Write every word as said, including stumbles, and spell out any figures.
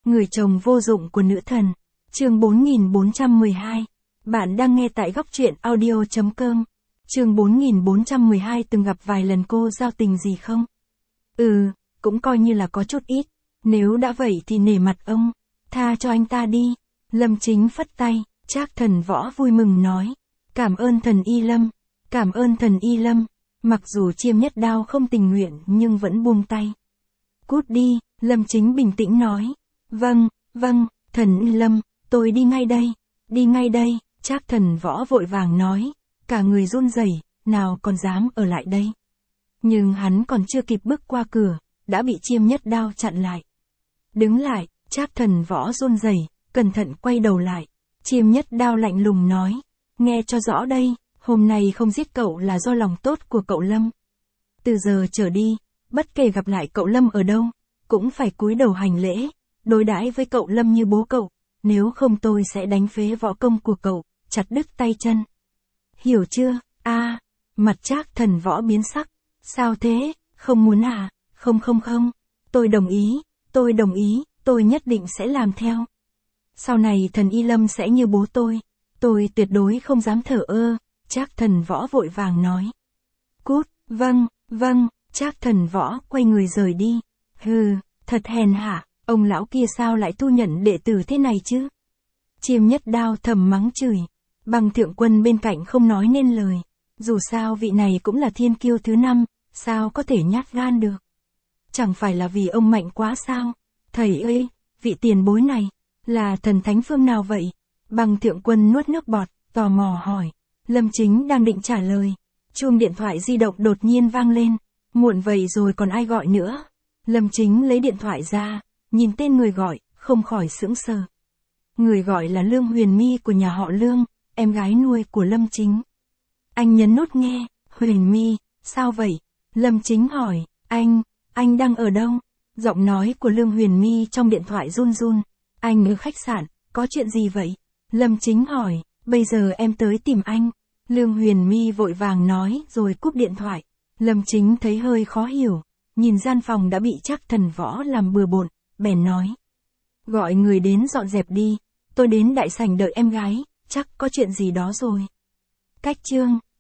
Người chồng vô dụng của nữ thần. Chương bốn nghìn bốn trăm mười hai. Bạn đang nghe tại góc truyện audio chấm com. Chương bốn nghìn bốn trăm mười hai từng gặp vài lần cô giao tình gì không? Ừ, cũng coi như là có chút ít. Nếu đã vậy thì nể mặt ông, tha cho anh ta đi. Lâm Chính phất tay, Trác Thần Võ vui mừng nói. Cảm ơn thần Y Lâm, cảm ơn thần Y Lâm. Mặc dù Chiêm Nhất Đao không tình nguyện nhưng vẫn buông tay. Cút đi, Lâm Chính bình tĩnh nói. Vâng, vâng, thần Y Lâm, tôi đi ngay đây, đi ngay đây. Trác Thần Võ vội vàng nói, cả người run rẩy, nào còn dám ở lại đây. Nhưng hắn còn chưa kịp bước qua cửa, đã bị Chiêm Nhất Đao chặn lại. Đứng lại, Trác Thần Võ run rẩy, cẩn thận quay đầu lại. Chiêm Nhất Đao lạnh lùng nói, nghe cho rõ đây, hôm nay không giết cậu là do lòng tốt của cậu Lâm. Từ giờ trở đi, bất kể gặp lại cậu Lâm ở đâu, cũng phải cúi đầu hành lễ, đối đãi với cậu Lâm như bố cậu, nếu không tôi sẽ đánh phế võ công của cậu, chặt đứt tay chân. Hiểu chưa? A, à, mặt Trác Thần Võ biến sắc. Sao thế, không muốn à? Không không không, tôi đồng ý, tôi đồng ý, tôi nhất định sẽ làm theo. Sau này thần Y Lâm sẽ như bố tôi, tôi tuyệt đối không dám thờ ơ. Trác Thần Võ vội vàng nói. Cút, vâng, vâng. Trác Thần Võ quay người rời đi. Hừ, thật hèn hạ, ông lão kia sao lại thu nhận đệ tử thế này chứ? Chiêm Nhất Đao thầm mắng chửi. Băng Thượng Quân bên cạnh không nói nên lời. Dù sao vị này cũng là thiên kiêu thứ năm, sao có thể nhát gan được? Chẳng phải là vì ông mạnh quá sao? Thầy ơi, vị tiền bối này, là thần thánh phương nào vậy? Băng Thượng Quân nuốt nước bọt, tò mò hỏi. Lâm Chính đang định trả lời. Chuông điện thoại di động đột nhiên vang lên. Muộn vậy rồi còn ai gọi nữa? Lâm Chính lấy điện thoại ra, nhìn tên người gọi, không khỏi sững sờ. Người gọi là Lương Huyền My của nhà họ Lương, em gái nuôi của Lâm Chính. Anh nhấn nút nghe. Huyền My, sao vậy? Lâm Chính hỏi. Anh, anh đang ở đâu? Giọng nói của Lương Huyền My trong điện thoại run run. Anh ở khách sạn, có chuyện gì vậy? Lâm Chính hỏi. Bây giờ em tới tìm anh. Lương Huyền My vội vàng nói rồi cúp điện thoại. Lâm Chính thấy hơi khó hiểu, nhìn gian phòng đã bị Trác Thần Võ làm bừa bộn, bèn nói. Gọi người đến dọn dẹp đi, tôi đến đại sảnh đợi em gái, chắc có chuyện gì đó rồi. Cách chương.